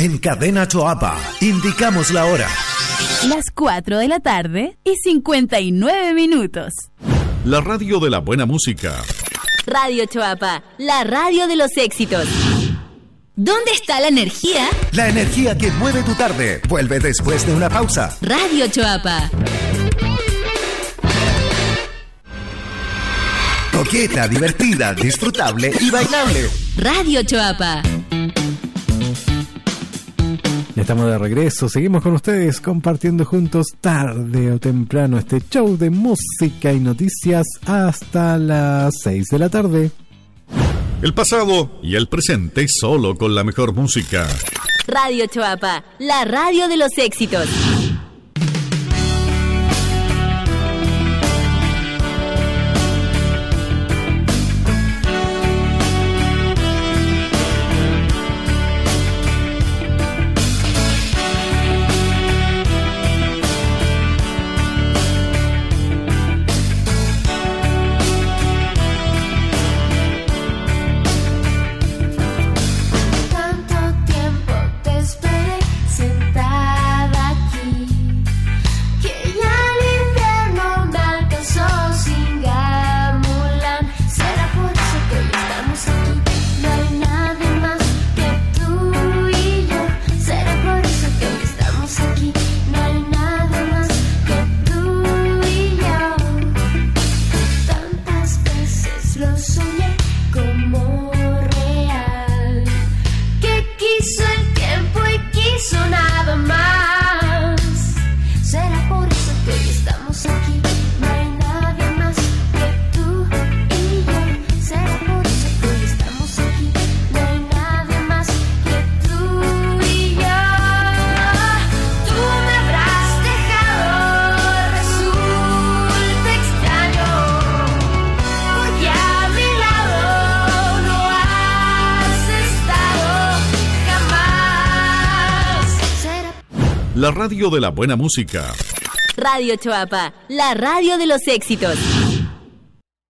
En Cadena Choapa, indicamos la hora. Las 4 de la tarde y 59 minutos. La radio de la buena música. Radio Choapa, la radio de los éxitos. ¿Dónde está la energía? La energía que mueve tu tarde. Vuelve después de una pausa. Radio Choapa. Coqueta, divertida, disfrutable y bailable. Radio Choapa. Ya estamos de regreso, seguimos con ustedes compartiendo juntos tarde o temprano este show de música y noticias hasta las 6 de la tarde. El pasado y el presente solo con la mejor música. Radio Choapa, la radio de los éxitos. La radio de la buena música. Radio Choapa, la radio de los éxitos.